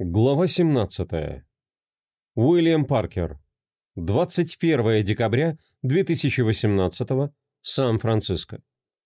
Глава 17. Уильям Паркер. 21 декабря 2018. Сан-Франциско.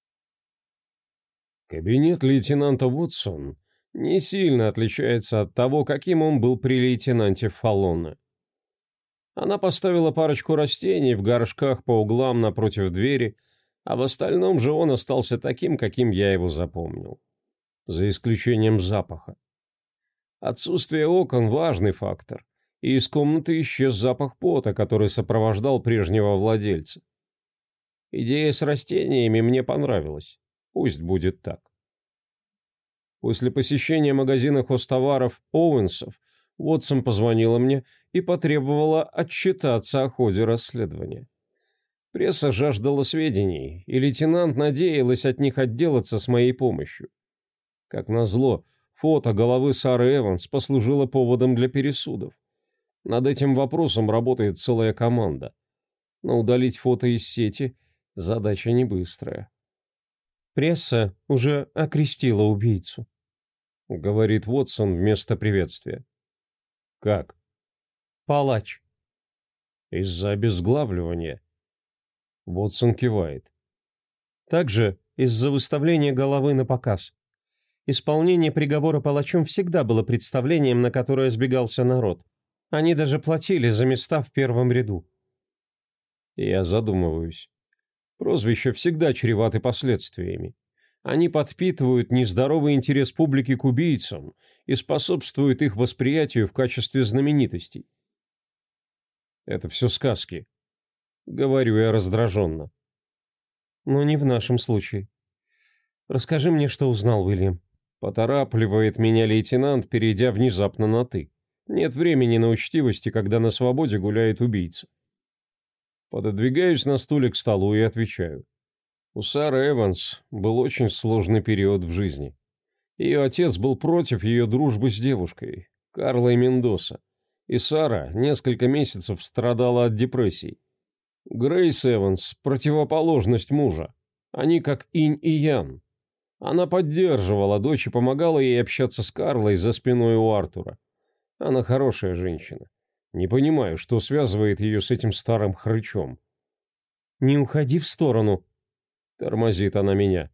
Кабинет лейтенанта Уотсон не сильно отличается от того, каким он был при лейтенанте Фаллоне. Она поставила парочку растений в горшках по углам напротив двери, а в остальном же он остался таким, каким я его запомнил. За исключением запаха. Отсутствие окон – важный фактор, и из комнаты исчез запах пота, который сопровождал прежнего владельца. Идея с растениями мне понравилась. Пусть будет так. После посещения магазина хозтоваров Оуэнсов Уотсон позвонила мне и потребовала отчитаться о ходе расследования. Пресса жаждала сведений, и лейтенант надеялась от них отделаться с моей помощью. Как назло, фото головы Сары Эванс послужило поводом для пересудов. Над этим вопросом работает целая команда. Но удалить фото из сети – задача не быстрая. «Пресса уже окрестила убийцу», — говорит Уотсон вместо приветствия. «Как?» «Палач». «Из-за обезглавливания?» Уотсон кивает. «Также из-за выставления головы на показ. Исполнение приговора палачом всегда было представлением, на которое сбегался народ. Они даже платили за места в первом ряду». Я задумываюсь. Прозвища всегда чреваты последствиями. Они подпитывают нездоровый интерес публики к убийцам и способствуют их восприятию в качестве знаменитостей. Это все сказки. Говорю я раздраженно. Но не в нашем случае. Расскажи мне, что узнал Уильям. Поторапливает меня лейтенант, перейдя внезапно на «ты». Нет времени на учтивости, когда на свободе гуляет убийца. Пододвигаюсь на стуле к столу и отвечаю. У Сары Эванс был очень сложный период в жизни. Ее отец был против ее дружбы с девушкой, Карлой Мендоса, и Сара несколько месяцев страдала от депрессий. Грейс Эванс – противоположность мужа. Они как инь и ян. Она поддерживала дочь и помогала ей общаться с Карлой за спиной у Артура. Она хорошая женщина. Не понимаю, что связывает ее с этим старым хрычом. «Не уходи в сторону», — тормозит она меня.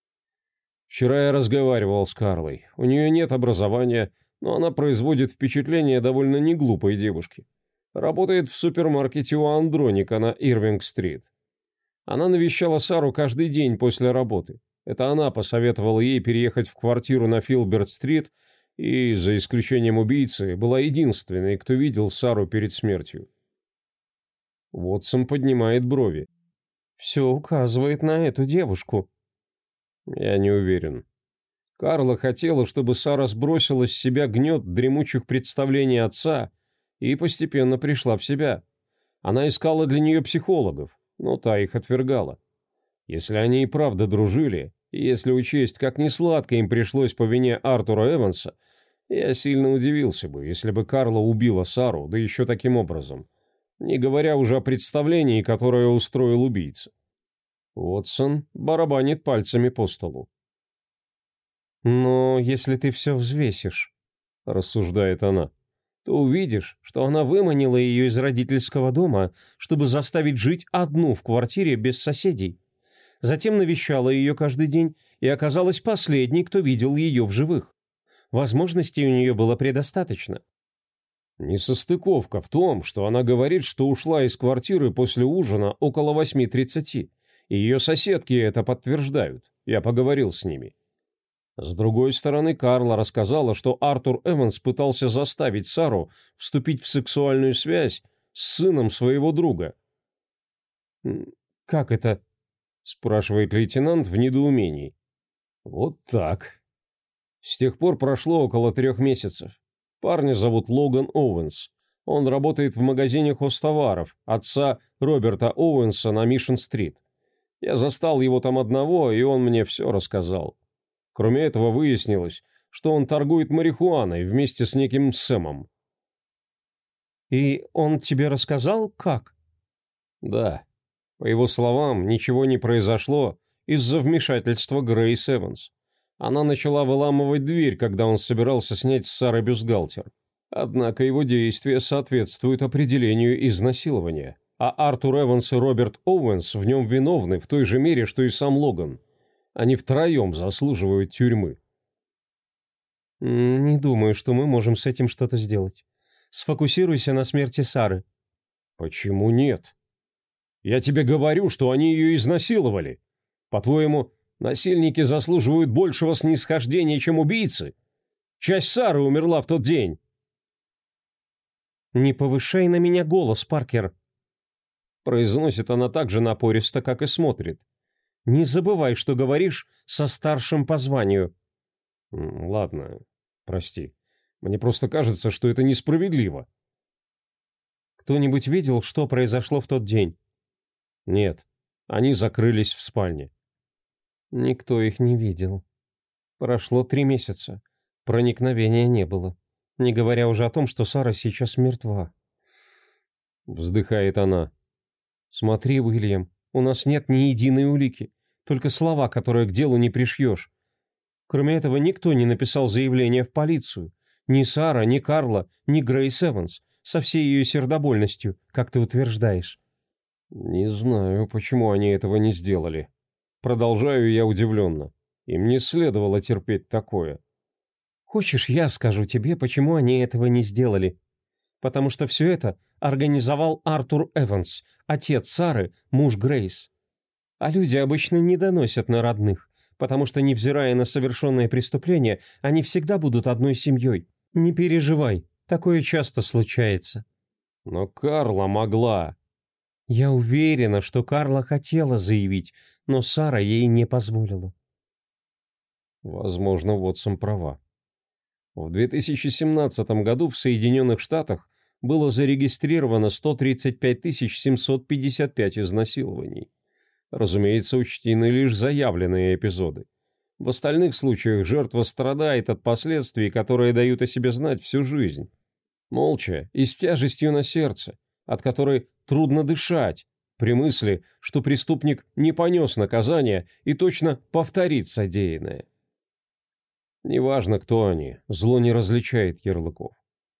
Вчера я разговаривал с Карлой. У нее нет образования, но она производит впечатление довольно неглупой девушки. Работает в супермаркете у Андроника на Ирвинг-стрит. Она навещала Сару каждый день после работы. Это она посоветовала ей переехать в квартиру на Филберт-стрит и, за исключением убийцы, была единственной, кто видел Сару перед смертью. Уотсон поднимает брови. «Все указывает на эту девушку». Я не уверен. Карла хотела, чтобы Сара сбросила с себя гнет дремучих представлений отца и постепенно пришла в себя. Она искала для нее психологов, но та их отвергала. Если они и правда дружили, и если учесть, как несладко им пришлось по вине Артура Эванса, я сильно удивился бы, если бы Карла убила Сару, да еще таким образом, не говоря уже о представлении, которое устроил убийца. Уотсон барабанит пальцами по столу. «Но если ты все взвесишь», — рассуждает она, «то увидишь, что она выманила ее из родительского дома, чтобы заставить жить одну в квартире без соседей. Затем навещала ее каждый день и оказалась последней, кто видел ее в живых. Возможностей у нее было предостаточно». Несостыковка в том, что она говорит, что ушла из квартиры после ужина около 8:30. И ее соседки это подтверждают. Я поговорил с ними. С другой стороны, Карла рассказала, что Артур Эванс пытался заставить Сару вступить в сексуальную связь с сыном своего друга. «Как это?» – спрашивает лейтенант в недоумении. «Вот так. С тех пор прошло около 3 месяцев. Парня зовут Логан Оуэнс. Он работает в магазине хозтоваров отца Роберта Оуэнса на Мишн-стрит. Я застал его там одного, и он мне все рассказал. Кроме этого, выяснилось, что он торгует марихуаной вместе с неким Сэмом. «И он тебе рассказал, как?» «Да. По его словам, ничего не произошло из-за вмешательства Грейс Эванс. Она начала выламывать дверь, когда он собирался снять с Сары бюстгальтер. Однако его действия соответствуют определению изнасилования, а Артур Эванс и Роберт Оуэнс в нем виновны в той же мере, что и сам Логан. Они втроем заслуживают тюрьмы. Не думаю, что мы можем с этим что-то сделать. Сфокусируйся на смерти Сары. Почему нет? Я тебе говорю, что они ее изнасиловали. По-твоему, насильники заслуживают большего снисхождения, чем убийцы? Часть Сары умерла в тот день. «Не повышай на меня голос, Паркер!» Произносит она так же напористо, как и смотрит. «Не забывай, что говоришь со старшим по званию». Ладно, прости. Мне просто кажется, что это несправедливо. «Кто-нибудь видел, что произошло в тот день?» Нет, они закрылись в спальне. «Никто их не видел. Прошло 3 месяца. Проникновения не было. Не говоря уже о том, что Сара сейчас мертва». Вздыхает она. «Смотри, Уильям, у нас нет ни единой улики, только слова, которые к делу не пришьешь. Кроме этого, никто не написал заявление в полицию. Ни Сара, ни Карла, ни Грейс Эванс, со всей ее сердобольностью, как ты утверждаешь». Не знаю, почему они этого не сделали. Продолжаю я удивленно. Им не следовало терпеть такое. «Хочешь, я скажу тебе, почему они этого не сделали? Потому что все это организовал Артур Эванс, отец Сары, муж Грейс. А люди обычно не доносят на родных, потому что, невзирая на совершенное преступление, они всегда будут одной семьей. Не переживай, такое часто случается». Но Карла могла. «Я уверена, что Карла хотела заявить, но Сара ей не позволила». Возможно, Вотсон права. В 2017 году в Соединенных Штатах было зарегистрировано 135 755 изнасилований. Разумеется, учтены лишь заявленные эпизоды. В остальных случаях жертва страдает от последствий, которые дают о себе знать всю жизнь. Молча и с тяжестью на сердце, от которой трудно дышать, при мысли, что преступник не понес наказания и точно повторит содеянное. Неважно, кто они, зло не различает ярлыков.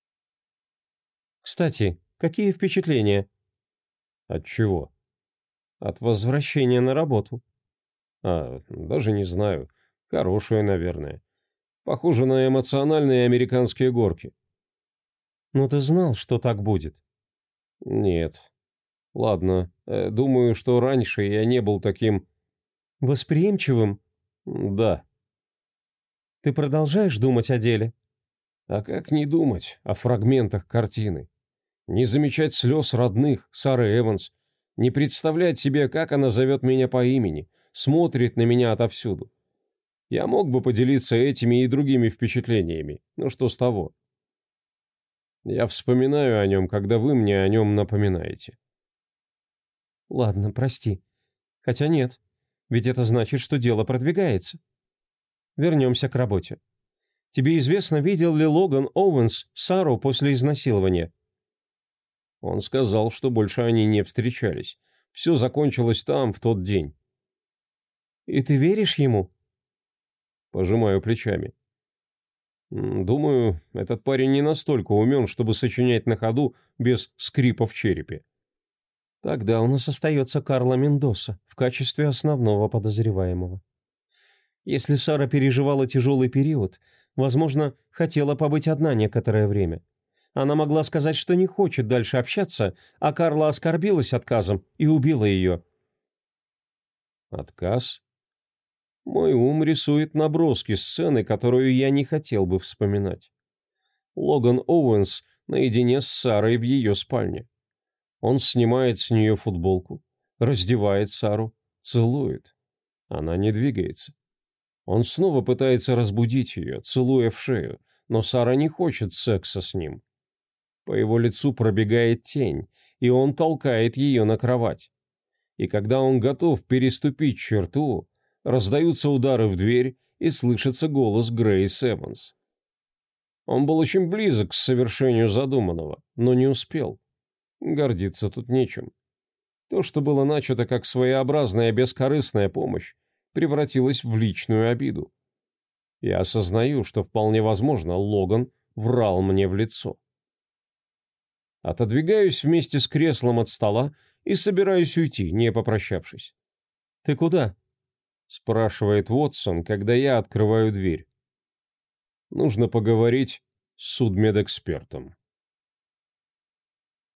«Кстати, какие впечатления?» От чего? «От возвращения на работу». Даже не знаю. Хорошие, наверное. Похоже на эмоциональные американские горки. «Ну ты знал, что так будет?» Нет. Ладно, думаю, что раньше я не был таким... «Восприимчивым?» Да. «Ты продолжаешь думать о деле?» А как не думать о фрагментах картины? Не замечать слез родных, Сары Эванс, не представлять себе, как она зовет меня по имени, смотрит на меня отовсюду. Я мог бы поделиться этими и другими впечатлениями, но что с того? Я вспоминаю о нем, когда вы мне о нем напоминаете. «Ладно, прости. Хотя нет, ведь это значит, что дело продвигается. Вернемся к работе. Тебе известно, видел ли Логан Оуэнс Сару после изнасилования?» Он сказал, что больше они не встречались. Все закончилось там, в тот день. «И ты веришь ему?» Пожимаю плечами. Думаю, этот парень не настолько умен, чтобы сочинять на ходу без скрипа в черепе. Тогда у нас остается Карла Мендоса в качестве основного подозреваемого. Если Сара переживала тяжелый период, возможно, хотела побыть одна некоторое время. Она могла сказать, что не хочет дальше общаться, а Карла оскорбилась отказом и убила ее. Отказ? Мой ум рисует наброски сцены, которую я не хотел бы вспоминать. Логан Оуэнс наедине с Сарой в ее спальне. Он снимает с нее футболку, раздевает Сару, целует. Она не двигается. Он снова пытается разбудить ее, целуя в шею, но Сара не хочет секса с ним. По его лицу пробегает тень, и он толкает ее на кровать. И когда он готов переступить черту, раздаются удары в дверь и слышится голос Грейс Эванс. Он был очень близок к совершению задуманного, но не успел. Гордиться тут нечем. То, что было начато как своеобразная бескорыстная помощь, превратилось в личную обиду. Я осознаю, что вполне возможно, Логан врал мне в лицо. Отодвигаюсь вместе с креслом от стола и собираюсь уйти, не попрощавшись. «Ты куда?» — спрашивает Уотсон, когда я открываю дверь. Нужно поговорить с судмедэкспертом.